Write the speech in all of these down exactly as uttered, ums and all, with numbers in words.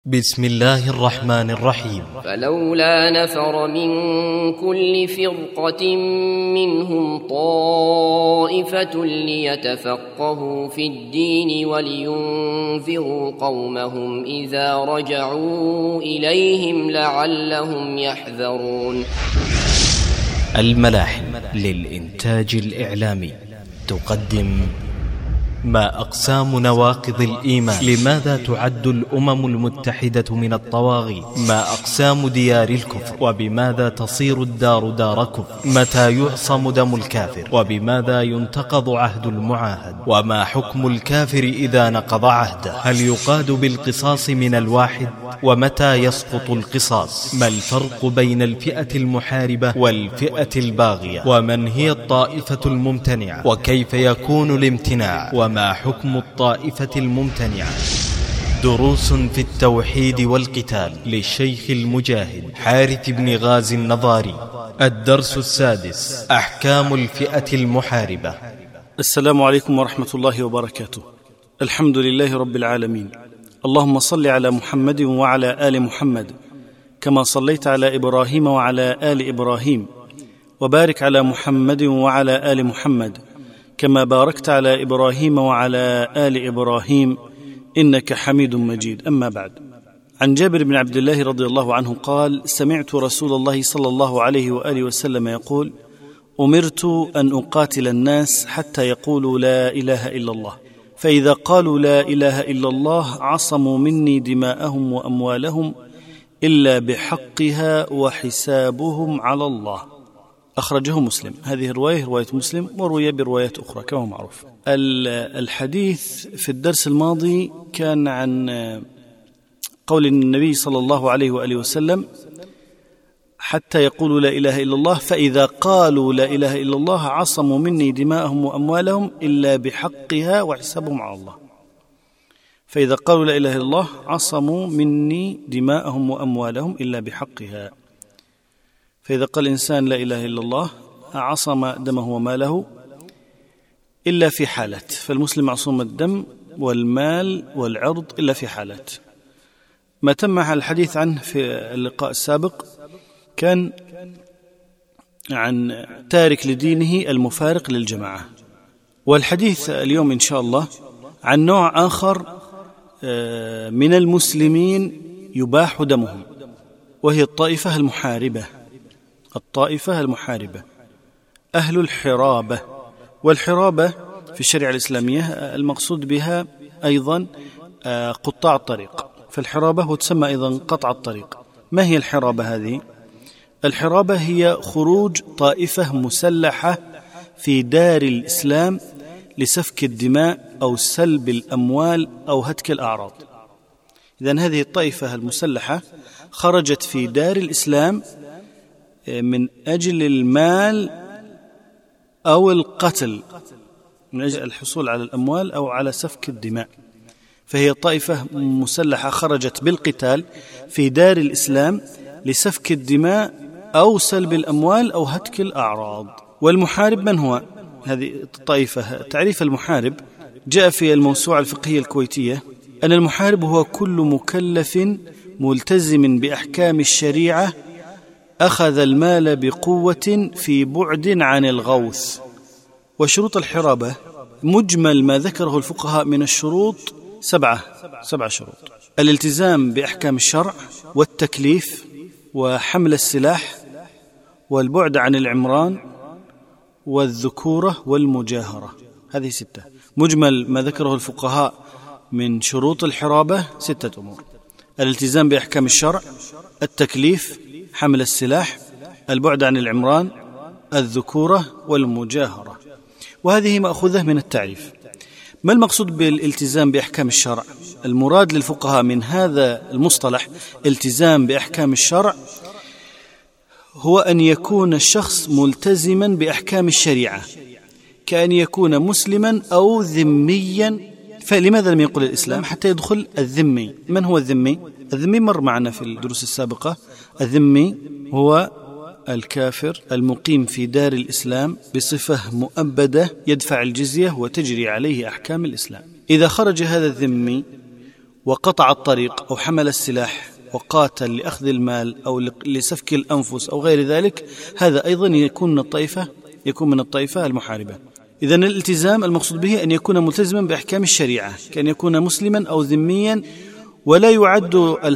بسم الله الرحمن الرحيم. فلولا نفر من كل فرقة منهم طائفة ليتفقهوا في الدين ولينذروا قومهم إذا رجعوا إليهم لعلهم يحذرون. الملاحم للإنتاج الإعلامي تقدم ما أقسام نواقض الإيمان؟ لماذا تعد الأمم المتحدة من الطواغيت؟ ما أقسام ديار الكفر؟ وبماذا تصير الدار دار كفر؟ متى يعصم دم الكافر؟ وبماذا ينتقض عهد المعاهد؟ وما حكم الكافر إذا نقض عهده؟ هل يقاد بالقصاص من الواحد؟ ومتى يسقط القصاص؟ ما الفرق بين الفئة المحاربة والفئة الباغية؟ ومن هي الطائفة الممتنعة؟ وكيف يكون الامتناع؟ وما حكم الطائفة الممتنعة؟ دروس في التوحيد والقتال للشيخ المجاهد حارث بن غازي النظاري. الدرس السادس: أحكام الفئة المحاربة. السلام عليكم ورحمة الله وبركاته. الحمد لله رب العالمين. اللهم صل على محمد وعلى آل محمد كما صليت على إبراهيم وعلى آل إبراهيم، وبارك على محمد وعلى آل محمد كما باركت على إبراهيم وعلى آل إبراهيم إنك حميد مجيد. أما بعد، عن جابر بن عبد الله رضي الله عنه قال: سمعت رسول الله صلى الله عليه وآله وسلم يقول: أمرت أن أقاتل الناس حتى يقولوا لا إله إلا الله، فإذا قالوا لا إله إلا الله عصموا مني دماءهم وأموالهم إلا بحقها وحسابهم على الله. أخرجه مسلم. هذه الرواية رواية مسلم، وروي بروايات أخرى كما معروف. الحديث في الدرس الماضي كان عن قول النبي صلى الله عليه وآله وسلم: حتى يقولوا لا إله إلا الله، فإذا قالوا لا إله إلا الله عصموا مني دماءهم وأموالهم إلا بحقها وحسابهم على الله. فإذا قالوا لا إله إلا الله عصموا مني دماءهم وأموالهم إلا بحقها. فإذا قال الإنسان لا إله إلا الله عصم دمه وماله إلا في حالات، فالمسلم معصوم الدم والمال والعرض إلا في حالات. ما تم الحديث عنه في اللقاء السابق كان عن تارك لدينه المفارق للجماعة، والحديث اليوم إن شاء الله عن نوع آخر من المسلمين يباح دمهم، وهي الطائفة المحاربة. الطائفة المحاربة أهل الحرابة. والحرابة في الشريعة الإسلامية المقصود بها أيضا قطاع الطريق، فالحرابة وتسمى أيضا قطع الطريق. ما هي الحرابة هذه؟ الحرابة هي خروج طائفة مسلحة في دار الإسلام لسفك الدماء أو سلب الأموال أو هتك الأعراض. إذن هذه الطائفة المسلحة خرجت في دار الإسلام من أجل المال أو القتل، من أجل الحصول على الأموال أو على سفك الدماء، فهي طائفة مسلحة خرجت بالقتال في دار الإسلام لسفك الدماء أو سلب الأموال أو هتك الأعراض. والمحارب من هو؟ هذه الطائفة. تعريف المحارب جاء في الموسوعة الفقهية الكويتية أن المحارب هو كل مكلف ملتزم بأحكام الشريعة أخذ المال بقوة في بعد عن الغوث. وشروط الحرابة مجمل ما ذكره الفقهاء من الشروط سبعة سبعة شروط: الالتزام بأحكام الشرع، والتكليف، وحمل السلاح، والبعد عن العمران، والذكورة، والمجاهرة. هذه ستة. مجمل ما ذكره الفقهاء من شروط الحرابة ستة أمور: الالتزام بأحكام الشرع، التكليف، حمل السلاح، البعد عن العمران، الذكورة، والمجاهرة. وهذه مأخوذة من التعريف. ما المقصود بالالتزام بأحكام الشرع؟ المراد للفقهاء من هذا المصطلح التزام بأحكام الشرع هو أن يكون الشخص ملتزما بأحكام الشريعة، كأن يكون مسلما أو ذميا. فلماذا لم يقل الإسلام حتى يدخل الذمي؟ من هو الذمي؟ الذمي مر معنا في الدروس السابقة. الذمي هو الكافر المقيم في دار الإسلام بصفة مؤبدة يدفع الجزية وتجري عليه أحكام الإسلام. إذا خرج هذا الذمي وقطع الطريق أو حمل السلاح وقاتل لأخذ المال أو لسفك الأنفس أو غير ذلك، هذا أيضا يكون من الطائفة يكون من الطائفة المحاربة. إذن الالتزام المقصود به أن يكون ملتزما بأحكام الشريعة، كأن يكون مسلما أو ذميا، ولا يعد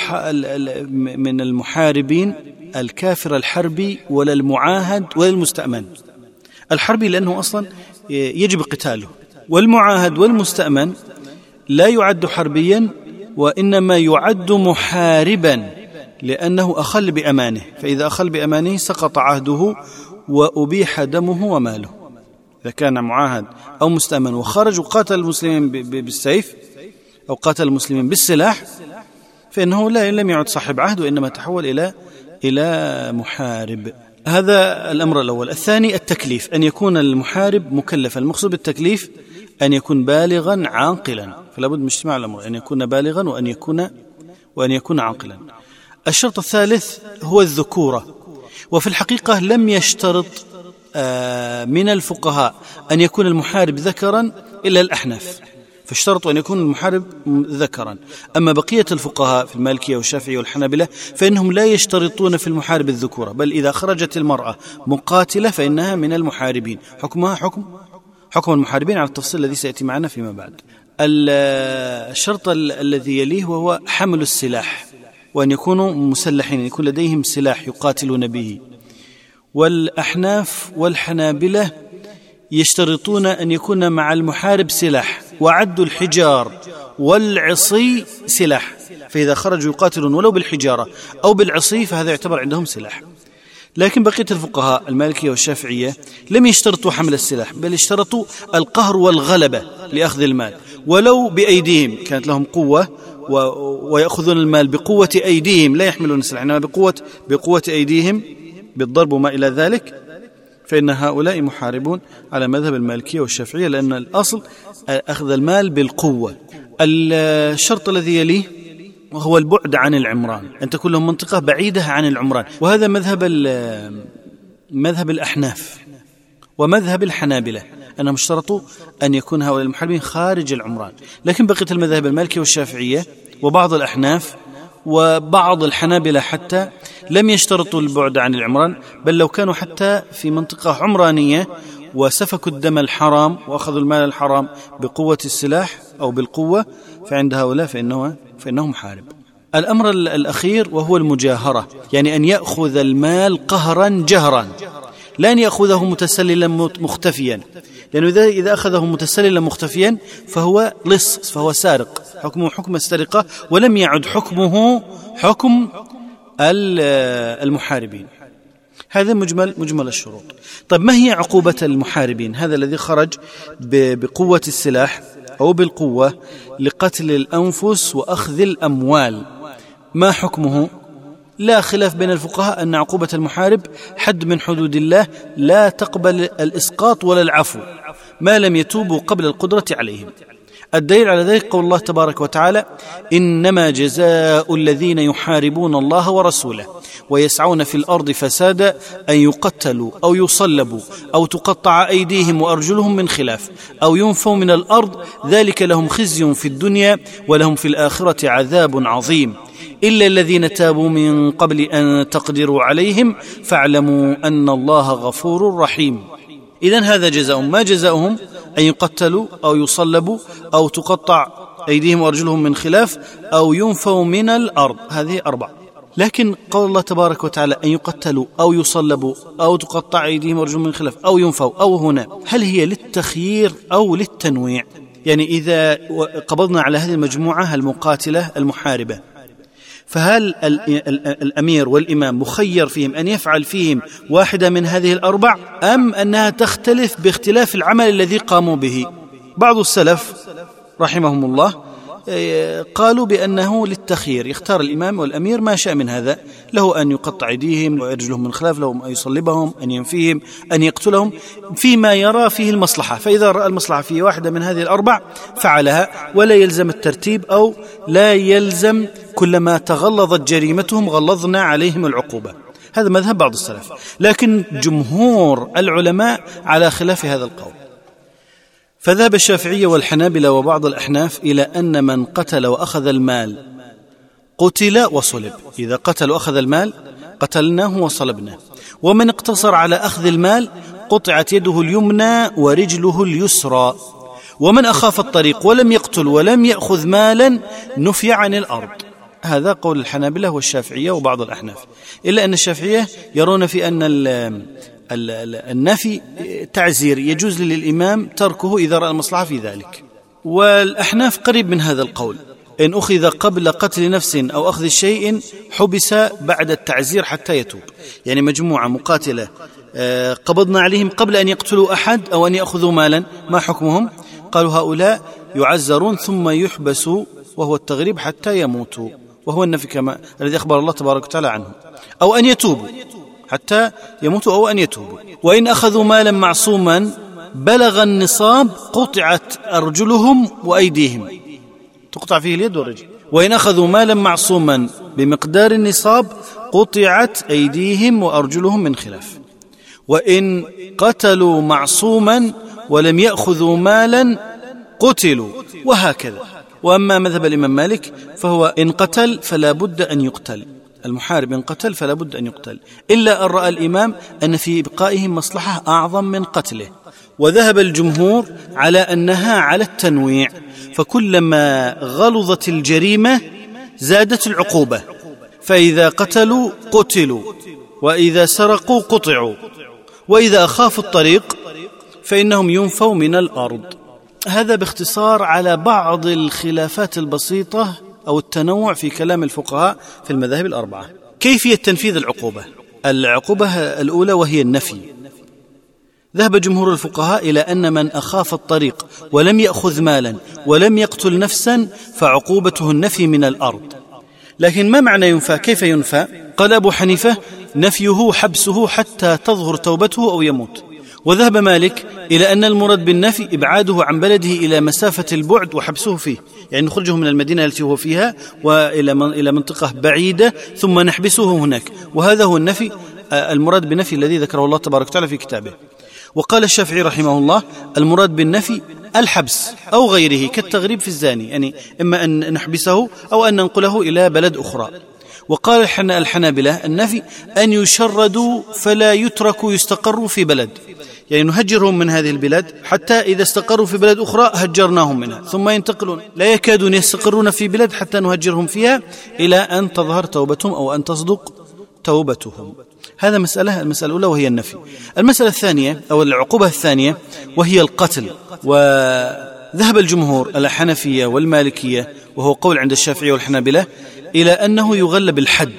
من المحاربين الكافر الحربي ولا المعاهد ولا المستأمن. الحربي لأنه أصلا يجب قتاله، والمعاهد والمستأمن لا يعد حربيا وإنما يعد محاربا لأنه أخل بأمانه، فإذا أخل بأمانه سقط عهده وأبيح دمه وماله. إذا كان معاهد أو مستأمن وخرج وقاتل المسلمين بالسيف أو قاتل المسلمين بالسلاح فإنه لا لم يعد صاحب عهد وإنما تحول إلى إلى محارب. هذا الأمر الأول. الثاني التكليف، أن يكون المحارب مكلفا. المقصود بالتكليف أن يكون بالغا عاقلا، فلا بد من اجتماع الأمر، أن يكون بالغا وأن يكون وأن يكون عاقلا. الشرط الثالث هو الذكورة، وفي الحقيقة لم يشترط من الفقهاء أن يكون المحارب ذكرا إلا الأحناف، فاشترطوا أن يكون المحارب ذكرا. أما بقية الفقهاء في المالكية والشافعية والحنابلة فإنهم لا يشترطون في المحارب الذكورة، بل إذا خرجت المرأة مقاتلة فإنها من المحاربين، حكمها حكم حكم المحاربين على التفصيل الذي سيأتي معنا فيما بعد. الشرط الذي يليه وهو حمل السلاح، وأن يكونوا مسلحين، يكون لديهم سلاح يقاتلون به. والأحناف والحنابلة يشترطون أن يكون مع المحارب سلاح، وعدوا الحجار والعصي سلاح، فإذا خرجوا يقاتلون ولو بالحجارة أو بالعصي فهذا يعتبر عندهم سلاح. لكن بقية الفقهاء المالكية والشافعية لم يشترطوا حمل السلاح، بل اشترطوا القهر والغلبة لأخذ المال ولو بأيديهم، كانت لهم قوة ويأخذون المال بقوة أيديهم لا يحملون السلاح، إنما بقوة, بقوة أيديهم بالضرب وما إلى ذلك، فإن هؤلاء محاربون على مذهب المالكية والشافعية، لأن الأصل أخذ المال بالقوة. الشرط الذي يليه وهو البعد عن العمران، أن تكون لهم منطقة بعيدة عن العمران، وهذا مذهب مذهب الأحناف ومذهب الحنابلة، أنهم اشترطوا أن يكون هؤلاء المحاربين خارج العمران. لكن بقية المذاهب المالكية والشافعية وبعض الأحناف وبعض الحنابلة حتى لم يشترطوا البعد عن العمران، بل لو كانوا حتى في منطقة عمرانية وسفكوا الدم الحرام وأخذوا المال الحرام بقوة السلاح أو بالقوة فعند هؤلاء فإنه فإنه محارب. الأمر الأخير وهو المجاهرة، يعني أن يأخذ المال قهرا جهرا، لا أن يأخذه متسللا مختفيا، لأنه إذا إذا أخذه متسللا مختفيا فهو لص، فهو سارق، حكمه حكم السرقة ولم يعد حكمه حكم المحاربين. هذا مجمل مجمل الشروط. طيب ما هي عقوبة المحاربين؟ هذا الذي خرج بقوة السلاح أو بالقوة لقتل الأنفس وأخذ الأموال، ما حكمه؟ لا خلاف بين الفقهاء أن عقوبة المحارب حد من حدود الله لا تقبل الإسقاط ولا العفو ما لم يتوبوا قبل القدرة عليهم. الدليل على ذلك قول الله تبارك وتعالى: إنما جزاء الذين يحاربون الله ورسوله ويسعون في الأرض فسادا أن يقتلوا أو يصلبوا أو تقطع أيديهم وأرجلهم من خلاف أو ينفوا من الأرض، ذلك لهم خزي في الدنيا ولهم في الآخرة عذاب عظيم، إلا الذين تابوا من قبل أن تقدروا عليهم فاعلموا أن الله غفور رحيم. إذن هذا جزاء، ما جزاؤهم؟ أن يقتلوا أو يصلبوا أو تقطع أيديهم وأرجلهم من خلاف أو ينفوا من الأرض، هذه أربع. لكن قول الله تبارك وتعالى أن يقتلوا أو يصلبوا أو تقطع أيديهم وأرجلهم من خلاف أو ينفوا، أو هنا هل هي للتخيير أو للتنويع؟ يعني إذا قبضنا على هذه المجموعة المقاتلة المحاربة، فهل الأمير والإمام مخير فيهم أن يفعل فيهم واحدة من هذه الأربع، أم أنها تختلف باختلاف العمل الذي قاموا به؟ بعض السلف رحمهم الله قالوا بأنه للتخيير، يختار الإمام والأمير ما شاء من هذا، له أن يقطع أيديهم ويرجلهم من خلاف، له أن يصلبهم، أن ينفيهم، أن يقتلهم فيما يرى فيه المصلحة، فإذا رأى المصلحة في واحدة من هذه الأربع فعلها، ولا يلزم الترتيب أو لا يلزم كلما تغلظت جريمتهم غلظنا عليهم العقوبة. هذا مذهب بعض السلف، لكن جمهور العلماء على خلاف هذا القول. فذهب الشافعية والحنابلة وبعض الأحناف إلى أن من قتل وأخذ المال قتل وصلب. إذا قتل وأخذ المال قتلناه وصلبناه. ومن اقتصر على أخذ المال قطعت يده اليمنى ورجله اليسرى. ومن أخاف الطريق ولم يقتل ولم يأخذ مالا نفي عن الأرض. هذا قول الحنابلة والشافعية وبعض الأحناف، إلا أن الشافعية يرون في أن النفي تعزير يجوز للإمام تركه إذا رأى المصلحة في ذلك. والأحناف قريب من هذا القول، إن أخذ قبل قتل نفس أو أخذ شيء حبس بعد التعزير حتى يتوب. يعني مجموعة مقاتلة قبضنا عليهم قبل أن يقتلوا أحد أو أن يأخذوا مالا، ما حكمهم؟ قالوا هؤلاء يعزرون ثم يحبسوا وهو التغريب حتى يموتوا، وهو النفي كما الذي أخبر الله تبارك وتعالى عنه، أو أن يتوبوا حتى يموتوا أو أن يتوبوا. وإن أخذوا مالا معصوما بلغ النصاب قطعت أرجلهم وأيديهم، تقطع فيه اليد والرجل. وإن أخذوا مالا معصوما بمقدار النصاب قطعت أيديهم وأرجلهم من خلاف. وإن قتلوا معصوما ولم يأخذوا مالا قتلوا، وهكذا. وأما مذهب الإمام مالك فهو إن قتل فلا بد أن يقتل، المحارب إن قتل فلا بد أن يقتل، إلا أن رأى الإمام أن في إبقائهم مصلحة أعظم من قتله. وذهب الجمهور على أنها على التنويع، فكلما غلظت الجريمة زادت العقوبة، فإذا قتلوا قتلوا، وإذا سرقوا قطعوا، وإذا أخافوا الطريق فإنهم ينفوا من الأرض. هذا باختصار على بعض الخلافات البسيطة أو التنوع في كلام الفقهاء في المذاهب الأربعة. كيفية تنفيذ العقوبة؟ العقوبة الأولى وهي النفي. ذهب جمهور الفقهاء إلى أن من أخاف الطريق ولم يأخذ مالا ولم يقتل نفسا فعقوبته النفي من الأرض. لكن ما معنى ينفى؟ كيف ينفى؟ قال أبو حنيفة نفيه حبسه حتى تظهر توبته أو يموت. وذهب مالك إلى أن المراد بالنفي إبعاده عن بلده إلى مسافة البعد وحبسه فيه، يعني نخرجه من المدينة التي هو فيها وإلى إلى منطقة بعيدة ثم نحبسه هناك، وهذا هو النفي المراد بالنفي الذي ذكره الله تبارك وتعالى في كتابه. وقال الشافعي رحمه الله المراد بالنفي الحبس أو غيره كالتغريب في الزاني، يعني إما أن نحبسه أو أن ننقله إلى بلد أخرى. وقال الحنابلة النفي أن يشردوا فلا يتركوا يستقروا في بلد، يعني نهجرهم من هذه البلاد حتى إذا استقروا في بلد أخرى هجرناهم منها ثم ينتقلون، لا يكادون يستقرون في بلاد حتى نهجرهم فيها إلى أن تظهر توبتهم أو أن تصدق توبتهم. هذا مسألة المسألة الأولى وهي النفي. المسألة الثانية أو العقوبة الثانية وهي القتل. وذهب الجمهور الحنفية والمالكية وهو قول عند الشافعي والحنابلة إلى أنه يغلب الحد،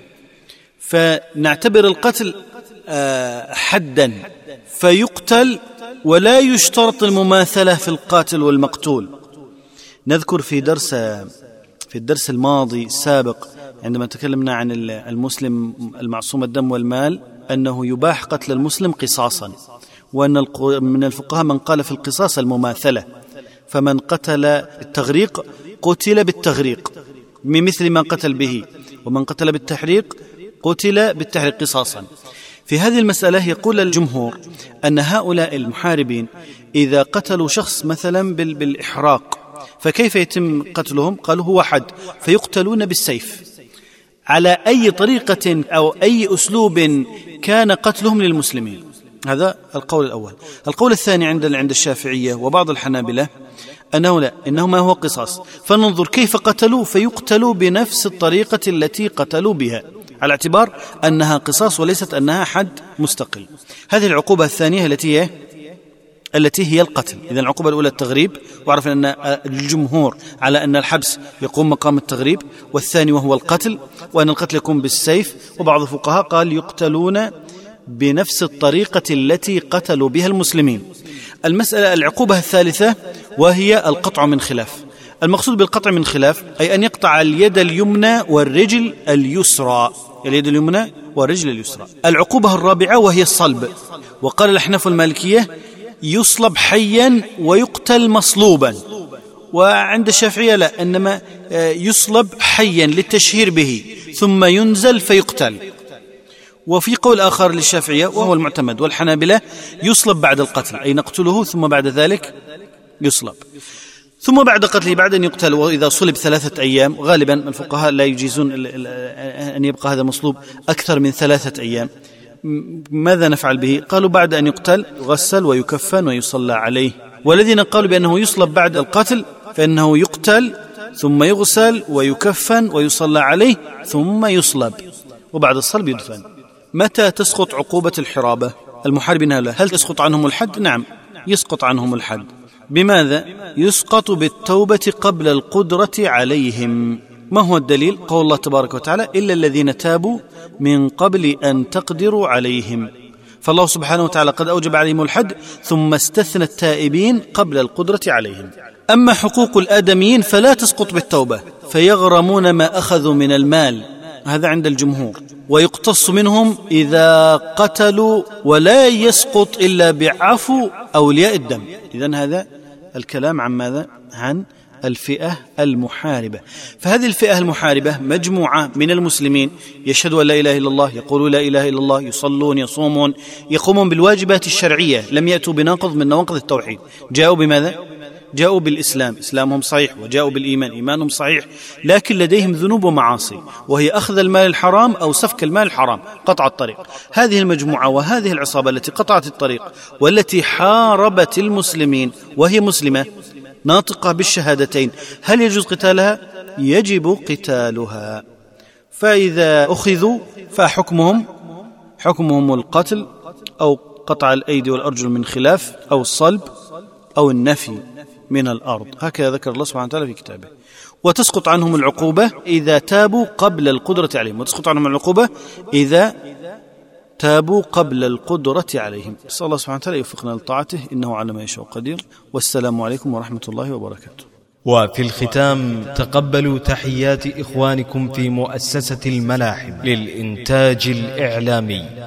فنعتبر القتل حدا فيقتل ولا يشترط المماثلة في القاتل والمقتول. نذكر في درس في الدرس الماضي السابق عندما تكلمنا عن المسلم المعصوم الدم والمال أنه يباح قتل المسلم قصاصا، وأن من الفقهاء من قال في القصاص المماثلة، فمن قتل التغريق قتل بالتغريق بمثل ما قتل به، ومن قتل بالتحريق قتل بالتحريق قصاصا. في هذه المسألة يقول الجمهور أن هؤلاء المحاربين إذا قتلوا شخص مثلا بالإحراق فكيف يتم قتلهم؟ قالوا هو حد، فيقتلون بالسيف على أي طريقة أو أي أسلوب كان قتلهم للمسلمين. هذا القول الأول. القول الثاني عند عند الشافعية وبعض الحنابلة أنه لا، إنه ما هو قصاص، فننظر كيف قتلوا فيقتلوا بنفس الطريقة التي قتلوا بها، على اعتبار أنها قصاص وليست أنها حد مستقل. هذه العقوبة الثانية التي هي التي هي القتل. إذن العقوبة الأولى التغريب، وعرف أن الجمهور على أن الحبس يقوم مقام التغريب، والثاني وهو القتل، وأن القتل يقوم بالسيف. وبعض الفقهاء قال يقتلون بنفس الطريقة التي قتلوا بها المسلمين. المسألة العقوبة الثالثة وهي القطع من خلاف. المقصود بالقطع من خلاف أي أن يقطع اليد اليمنى والرجل اليسرى، اليد اليمنى والرجل اليسرى. العقوبة الرابعة وهي الصلب. وقال الأحناف المالكية يصلب حيا ويقتل مصلوبا، وعند الشافعية لا، إنما يصلب حيا للتشهير به ثم ينزل فيقتل. وفي قول آخر للشافعية وهو المعتمد والحنابلة يصلب بعد القتل، أي نقتله ثم بعد ذلك يصلب. ثم بعد قتله، بعد أن يقتل وإذا صلب ثلاثة أيام، غالبا الفقهاء لا يجيزون أن يبقى هذا مصلوب أكثر من ثلاثة أيام، ماذا نفعل به؟ قالوا بعد أن يقتل يغسل ويكفن ويصلى عليه. والذين قالوا بأنه يصلب بعد القتل فإنه يقتل ثم يغسل ويكفن ويصلى عليه ثم يصلب، وبعد الصلب يدفن. متى تسقط عقوبة الحرابة؟ المحاربين هل يسقط عنهم الحد؟ نعم يسقط عنهم الحد. بماذا؟ يسقط بالتوبة قبل القدرة عليهم. ما هو الدليل؟ قول الله تبارك وتعالى: إلا الذين تابوا من قبل أن تقدروا عليهم. فالله سبحانه وتعالى قد أوجب عليهم الحد ثم استثنى التائبين قبل القدرة عليهم. أما حقوق الآدميين فلا تسقط بالتوبة، فيغرمون ما أخذوا من المال، هذا عند الجمهور، ويقتص منهم إذا قتلوا، ولا يسقط إلا بعفو أولياء الدم. إذن هذا الكلام عن ماذا؟ عن الفئة المحاربة. فهذه الفئة المحاربة مجموعة من المسلمين يشهدوا أن لا إله إلا الله، يقولوا لا إله إلا الله، يصلون، يصومون، يقومون بالواجبات الشرعية، لم يأتوا بناقض من نواقض التوحيد. جاءوا بماذا؟ جاءوا بالإسلام، إسلامهم صحيح، وجاءوا بالإيمان، إيمانهم صحيح، لكن لديهم ذنوب ومعاصي، وهي أخذ المال الحرام أو سفك المال الحرام، قطع الطريق. هذه المجموعة وهذه العصابة التي قطعت الطريق والتي حاربت المسلمين وهي مسلمة ناطقة بالشهادتين، هل يجوز قتالها؟ يجب قتالها. فإذا أخذوا فحكمهم حكمهم القتل أو قطع الأيدي والأرجل من خلاف أو الصلب أو النفي من الأرض، هكذا ذكر الله سبحانه وتعالى في كتابه. وتسقط عنهم العقوبة إذا تابوا قبل القدرة عليهم، وتسقط عنهم العقوبة إذا تابوا قبل القدرة عليهم. صلى الله سبحانه وتعالى يوفقنا لطاعته، إنه على ما يشاء قدير. والسلام عليكم ورحمة الله وبركاته. وفي الختام تقبلوا تحيات إخوانكم في مؤسسة الملاحم للإنتاج الإعلامي.